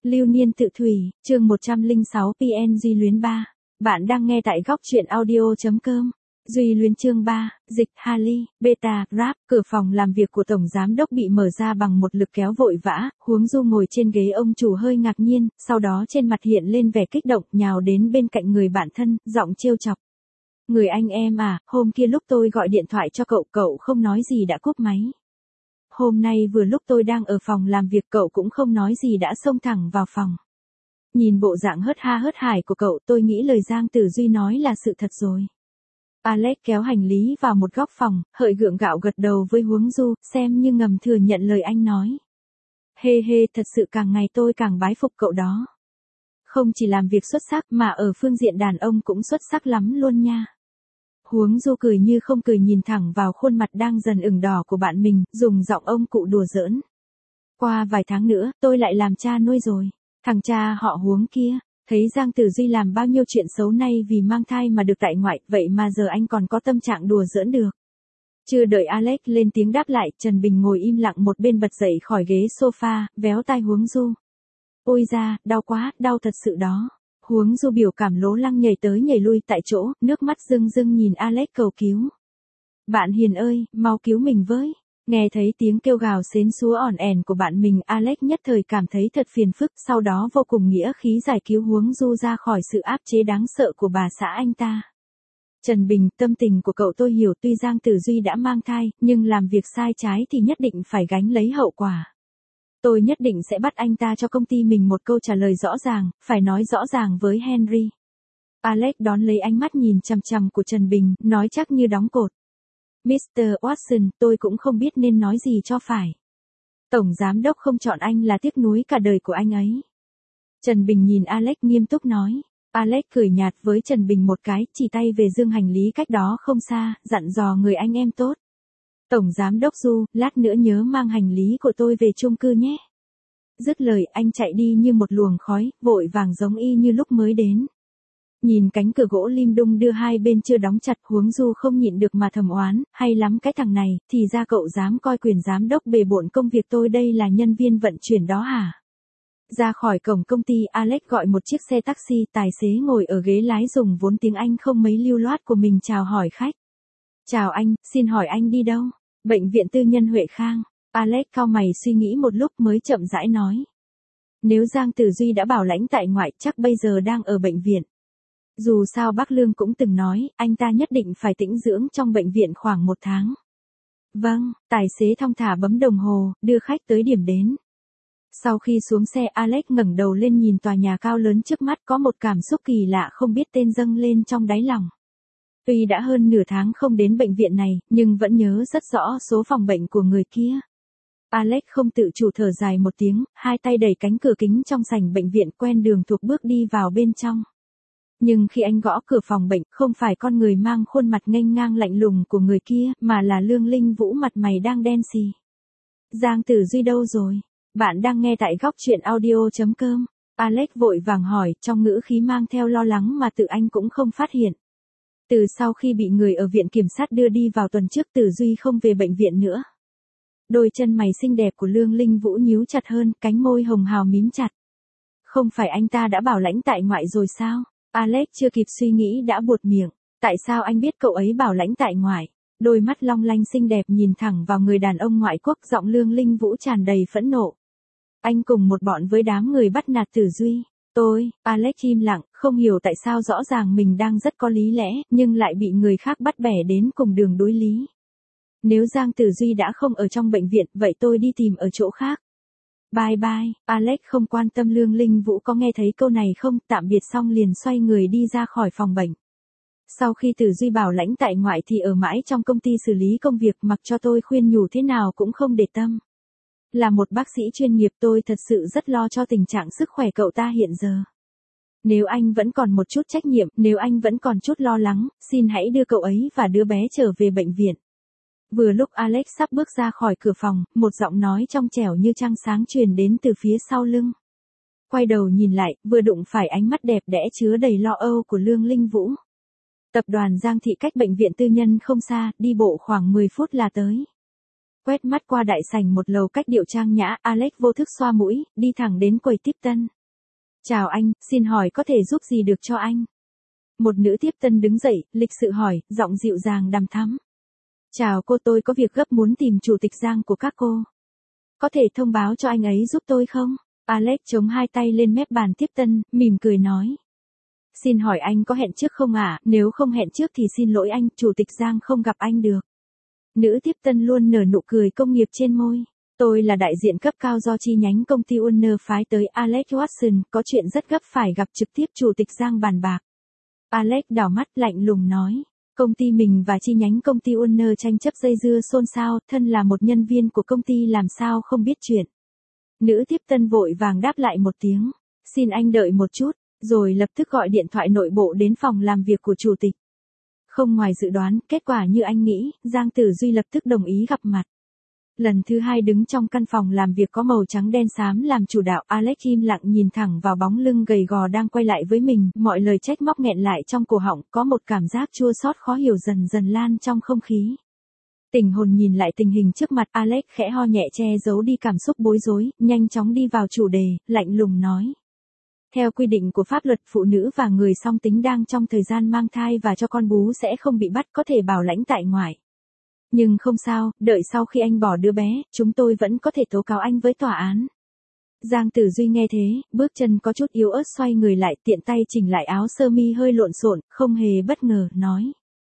Lưu niên tự thủy, chương 106 PNG luyến 3. Bạn đang nghe tại góc truyện audio.com. Duy luyến chương 3, dịch Harley, beta, rap, cửa phòng làm việc của Tổng Giám đốc bị mở ra bằng một lực kéo vội vã, Huống Du ngồi trên ghế ông chủ hơi ngạc nhiên, sau đó trên mặt hiện lên vẻ kích động, nhào đến bên cạnh người bạn thân, giọng trêu chọc. Người anh em à, hôm kia lúc tôi gọi điện thoại cho cậu, cậu không nói gì đã cúp máy. Hôm nay vừa lúc tôi đang ở phòng làm việc cậu cũng không nói gì đã xông thẳng vào phòng. Nhìn bộ dạng hớt ha hớt hải của cậu tôi nghĩ lời Giang Tử Duy nói là sự thật rồi. Alex kéo hành lý vào một góc phòng, hợi gượng gạo gật đầu với Huống Du, xem như ngầm thừa nhận lời anh nói. Hê hê, thật sự càng ngày tôi càng bái phục cậu đó. Không chỉ làm việc xuất sắc mà ở phương diện đàn ông cũng xuất sắc lắm luôn nha. Huống Du cười như không cười nhìn thẳng vào khuôn mặt đang dần ửng đỏ của bạn mình, dùng giọng ông cụ đùa giỡn. Qua vài tháng nữa, tôi lại làm cha nuôi rồi. Thằng cha họ Huống kia, thấy Giang Tử Duy làm bao nhiêu chuyện xấu nay vì mang thai mà được tại ngoại, vậy mà giờ anh còn có tâm trạng đùa giỡn được. Chưa đợi Alex lên tiếng đáp lại, Trần Bình ngồi im lặng một bên bật dậy khỏi ghế sofa, véo tai Huống Du. Ôi da, đau quá, đau thật sự đó. Huống Du biểu cảm lố lăng nhảy tới nhảy lui tại chỗ, nước mắt rưng rưng nhìn Alex cầu cứu. Bạn hiền ơi, mau cứu mình với. Nghe thấy tiếng kêu gào xến xúa ỏn ẻn của bạn mình, Alex nhất thời cảm thấy thật phiền phức, sau đó vô cùng nghĩa khí giải cứu Huống Du ra khỏi sự áp chế đáng sợ của bà xã anh ta. Trần Bình, tâm tình của cậu tôi hiểu, tuy Giang Tử Duy đã mang thai, nhưng làm việc sai trái thì nhất định phải gánh lấy hậu quả. Tôi nhất định sẽ bắt anh ta cho công ty mình một câu trả lời rõ ràng, phải nói rõ ràng với Henry. Alex đón lấy ánh mắt nhìn chằm chằm của Trần Bình, nói chắc như đóng cột. Mr. Watson, tôi cũng không biết nên nói gì cho phải. Tổng Giám đốc không chọn anh là tiếc nuối cả đời của anh ấy. Trần Bình nhìn Alex nghiêm túc nói. Alex cười nhạt với Trần Bình một cái, chỉ tay về dương hành lý cách đó không xa, dặn dò người anh em tốt. Tổng Giám đốc Du, lát nữa nhớ mang hành lý của tôi về chung cư nhé. Dứt lời anh chạy đi như một luồng khói, vội vàng giống y như lúc mới đến. Nhìn cánh cửa gỗ lim đung đưa hai bên chưa đóng chặt, Huống Du không nhịn được mà thầm oán, hay lắm cái thằng này, thì ra cậu dám coi quyền giám đốc bề bộn công việc tôi đây là nhân viên vận chuyển đó hả? Ra khỏi cổng công ty, Alex gọi một chiếc xe taxi, tài xế ngồi ở ghế lái dùng vốn tiếng Anh không mấy lưu loát của mình chào hỏi khách. Chào anh, xin hỏi anh đi đâu? Bệnh viện tư nhân Huệ Khang. Alex cau mày suy nghĩ một lúc mới chậm rãi nói. Nếu Giang Tử Duy đã bảo lãnh tại ngoại chắc bây giờ đang ở bệnh viện. Dù sao bác Lương cũng từng nói, anh ta nhất định phải tĩnh dưỡng trong bệnh viện khoảng 1 tháng. Vâng, tài xế thong thả bấm đồng hồ, đưa khách tới điểm đến. Sau khi xuống xe, Alex ngẩng đầu lên nhìn tòa nhà cao lớn trước mắt, có một cảm xúc kỳ lạ không biết tên dâng lên trong đáy lòng. Tuy đã hơn nửa tháng không đến bệnh viện này, nhưng vẫn nhớ rất rõ số phòng bệnh của người kia. Alex không tự chủ thở dài một tiếng, hai tay đẩy cánh cửa kính trong sảnh bệnh viện, quen đường thuộc bước đi vào bên trong. Nhưng khi anh gõ cửa phòng bệnh, không phải con người mang khuôn mặt nghênh ngang lạnh lùng của người kia, mà là Lương Linh Vũ mặt mày đang đen xì. Giang Tử Duy đâu rồi? Bạn đang nghe tại góc truyện audio.com. Alex vội vàng hỏi, trong ngữ khí mang theo lo lắng mà tự anh cũng không phát hiện. Từ sau khi bị người ở viện kiểm sát đưa đi vào tuần trước, Tử Duy không về bệnh viện nữa. Đôi chân mày xinh đẹp của Lương Linh Vũ nhíu chặt hơn, cánh môi hồng hào mím chặt. Không phải anh ta đã bảo lãnh tại ngoại rồi sao? Alex chưa kịp suy nghĩ đã buột miệng. Tại sao anh biết cậu ấy bảo lãnh tại ngoại? Đôi mắt long lanh xinh đẹp nhìn thẳng vào người đàn ông ngoại quốc, giọng Lương Linh Vũ tràn đầy phẫn nộ. Anh cùng một bọn với đám người bắt nạt Tử Duy. Alex im lặng, không hiểu tại sao rõ ràng mình đang rất có lý lẽ, nhưng lại bị người khác bắt bẻ đến cùng đường đối lý. Nếu Giang Tử Duy đã không ở trong bệnh viện, vậy tôi đi tìm ở chỗ khác. Bye bye, Alex không quan tâm Lương Linh Vũ có nghe thấy câu này không, tạm biệt xong liền xoay người đi ra khỏi phòng bệnh. Sau khi Tử Duy bảo lãnh tại ngoại thì ở mãi trong công ty xử lý công việc, mặc cho tôi khuyên nhủ thế nào cũng không để tâm. Là một bác sĩ chuyên nghiệp tôi thật sự rất lo cho tình trạng sức khỏe cậu ta hiện giờ. Nếu anh vẫn còn một chút trách nhiệm, nếu anh vẫn còn chút lo lắng, xin hãy đưa cậu ấy và đứa bé trở về bệnh viện. Vừa lúc Alex sắp bước ra khỏi cửa phòng, một giọng nói trong trẻo như trăng sáng truyền đến từ phía sau lưng. Quay đầu nhìn lại, vừa đụng phải ánh mắt đẹp đẽ chứa đầy lo âu của Lương Linh Vũ. Tập đoàn Giang Thị cách bệnh viện tư nhân không xa, đi bộ khoảng 10 phút là tới. Quét mắt qua đại sảnh một lầu cách điệu trang nhã, Alex vô thức xoa mũi, đi thẳng đến quầy tiếp tân. Chào anh, xin hỏi có thể giúp gì được cho anh? Một nữ tiếp tân đứng dậy, lịch sự hỏi, giọng dịu dàng đằm thắm. Chào cô, tôi có việc gấp muốn tìm chủ tịch Giang của các cô. Có thể thông báo cho anh ấy giúp tôi không? Alex chống hai tay lên mép bàn tiếp tân, mỉm cười nói. Xin hỏi anh có hẹn trước không ạ? Nếu không hẹn trước thì xin lỗi anh, chủ tịch Giang không gặp anh được. Nữ tiếp tân luôn nở nụ cười công nghiệp trên môi. Tôi là đại diện cấp cao do chi nhánh công ty Warner phái tới Alex Watson, có chuyện rất gấp phải gặp trực tiếp chủ tịch Giang bàn bạc. Alex đảo mắt lạnh lùng nói. Công ty mình và chi nhánh công ty Warner tranh chấp dây dưa xôn xao, thân là một nhân viên của công ty làm sao không biết chuyện. Nữ tiếp tân vội vàng đáp lại một tiếng. Xin anh đợi một chút, rồi lập tức gọi điện thoại nội bộ đến phòng làm việc của chủ tịch. Không ngoài dự đoán, kết quả như anh nghĩ, Giang Tử Duy lập tức đồng ý gặp mặt. Lần thứ hai đứng trong căn phòng làm việc có màu trắng đen xám làm chủ đạo, Alex im lặng nhìn thẳng vào bóng lưng gầy gò đang quay lại với mình, mọi lời trách móc nghẹn lại trong cổ họng, có một cảm giác chua xót khó hiểu dần dần lan trong không khí. Tình hồn nhìn lại tình hình trước mặt, Alex khẽ ho nhẹ che giấu đi cảm xúc bối rối, nhanh chóng đi vào chủ đề, lạnh lùng nói. Theo quy định của pháp luật, phụ nữ và người song tính đang trong thời gian mang thai và cho con bú sẽ không bị bắt, có thể bảo lãnh tại ngoại. Nhưng không sao, đợi sau khi anh bỏ đứa bé, chúng tôi vẫn có thể tố cáo anh với tòa án. Giang Tử Duy nghe thế, bước chân có chút yếu ớt xoay người lại, tiện tay chỉnh lại áo sơ mi hơi lộn xộn, không hề bất ngờ, nói.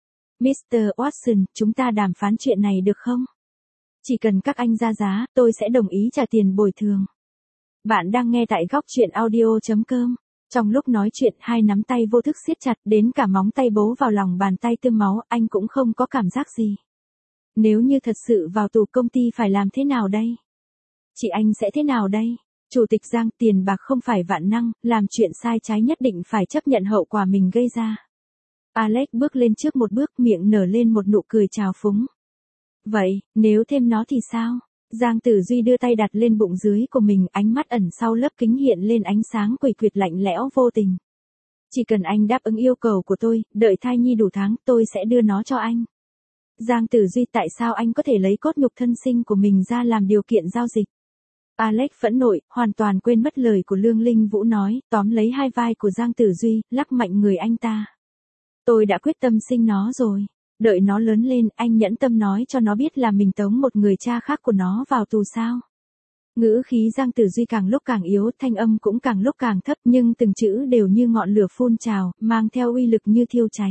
Mr. Watson, chúng ta đàm phán chuyện này được không? Chỉ cần các anh ra giá, tôi sẽ đồng ý trả tiền bồi thường. Bạn đang nghe tại góc truyện audio.com. Trong lúc nói chuyện, hai nắm tay vô thức siết chặt, đến cả móng tay bấu vào lòng bàn tay tươm máu, anh cũng không có cảm giác gì. Nếu như thật sự vào tù, công ty phải làm thế nào đây? Chị anh sẽ thế nào đây? Chủ tịch Giang, tiền bạc không phải vạn năng, làm chuyện sai trái nhất định phải chấp nhận hậu quả mình gây ra. Alex bước lên trước một bước, miệng nở lên một nụ cười trào phúng. Vậy, nếu thêm nó thì sao? Giang Tử Duy đưa tay đặt lên bụng dưới của mình, ánh mắt ẩn sau lớp kính hiện lên ánh sáng quỷ quyệt lạnh lẽo vô tình. Chỉ cần anh đáp ứng yêu cầu của tôi, đợi thai nhi đủ tháng, tôi sẽ đưa nó cho anh. Giang Tử Duy, tại sao anh có thể lấy cốt nhục thân sinh của mình ra làm điều kiện giao dịch? Alex phẫn nộ, hoàn toàn quên mất lời của Lương Linh Vũ nói, tóm lấy hai vai của Giang Tử Duy, lắc mạnh người anh ta. Tôi đã quyết tâm sinh nó rồi. Đợi nó lớn lên, anh nhẫn tâm nói cho nó biết là mình tống một người cha khác của nó vào tù sao? Ngữ khí Giang Tử Duy càng lúc càng yếu, thanh âm cũng càng lúc càng thấp, nhưng từng chữ đều như ngọn lửa phun trào, mang theo uy lực như thiêu cháy.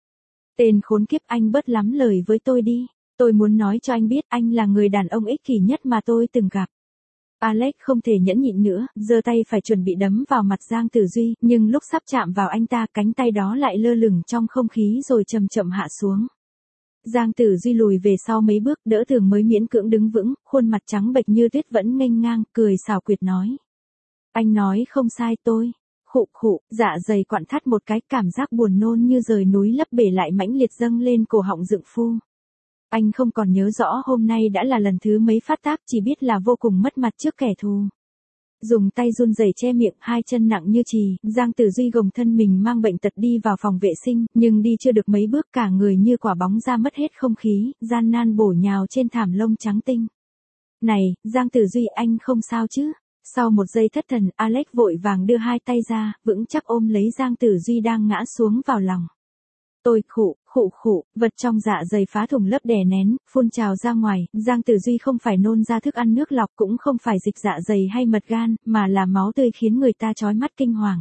Tên khốn kiếp, anh bớt lắm lời với tôi đi. Tôi muốn nói cho anh biết anh là người đàn ông ích kỷ nhất mà tôi từng gặp. Alex không thể nhẫn nhịn nữa, giơ tay phải chuẩn bị đấm vào mặt Giang Tử Duy, nhưng lúc sắp chạm vào anh ta, cánh tay đó lại lơ lửng trong không khí rồi chậm chậm hạ xuống. Giang Tử Duy lùi về sau mấy bước, đỡ tường mới miễn cưỡng đứng vững, khuôn mặt trắng bệch như tuyết vẫn nghênh ngang, cười xảo quyệt nói. Anh nói không sai, tôi. Khụ khụ, dạ dày quặn thắt một cái, cảm giác buồn nôn như rời núi lấp bể lại mãnh liệt dâng lên cổ họng dựng phu. Anh không còn nhớ rõ hôm nay đã là lần thứ mấy phát tác, chỉ biết là vô cùng mất mặt trước kẻ thù. Dùng tay run rẩy che miệng, hai chân nặng như chì, Giang Tử Duy gồng thân mình mang bệnh tật đi vào phòng vệ sinh, nhưng đi chưa được mấy bước cả người như quả bóng ra mất hết không khí, gian nan bổ nhào trên thảm lông trắng tinh. Này, Giang Tử Duy, anh không sao chứ? Sau một giây thất thần, Alex vội vàng đưa hai tay ra, vững chắc ôm lấy Giang Tử Duy đang ngã xuống vào lòng. Tôi khụ, vật trong dạ dày phá thủng lớp đè nén, phun trào ra ngoài, Giang Tử Duy không phải nôn ra thức ăn nước lọc, cũng không phải dịch dạ dày hay mật gan, mà là máu tươi khiến người ta chói mắt kinh hoàng.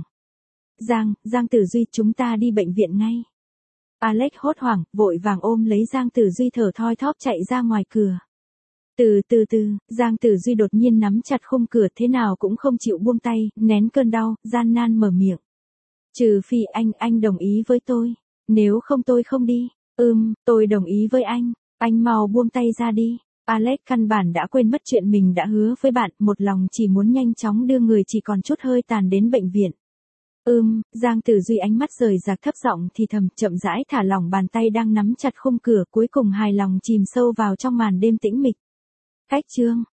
Giang Tử Duy, chúng ta đi bệnh viện ngay. Alex hốt hoảng, vội vàng ôm lấy Giang Tử Duy thở thoi thóp chạy ra ngoài cửa. Từ từ, Giang Tử Duy đột nhiên nắm chặt khung cửa, thế nào cũng không chịu buông tay, nén cơn đau, gian nan mở miệng. Trừ phi anh đồng ý với tôi. Nếu không tôi không đi. Tôi đồng ý với anh mau buông tay ra đi. Alex căn bản đã quên mất chuyện mình đã hứa với bạn, một lòng chỉ muốn nhanh chóng đưa người chỉ còn chút hơi tàn đến bệnh viện. Giang Tử Duy ánh mắt rời rạc thấp giọng thì thầm, chậm rãi thả lỏng bàn tay đang nắm chặt khung cửa, cuối cùng hài lòng chìm sâu vào trong màn đêm tĩnh mịch. Cách chương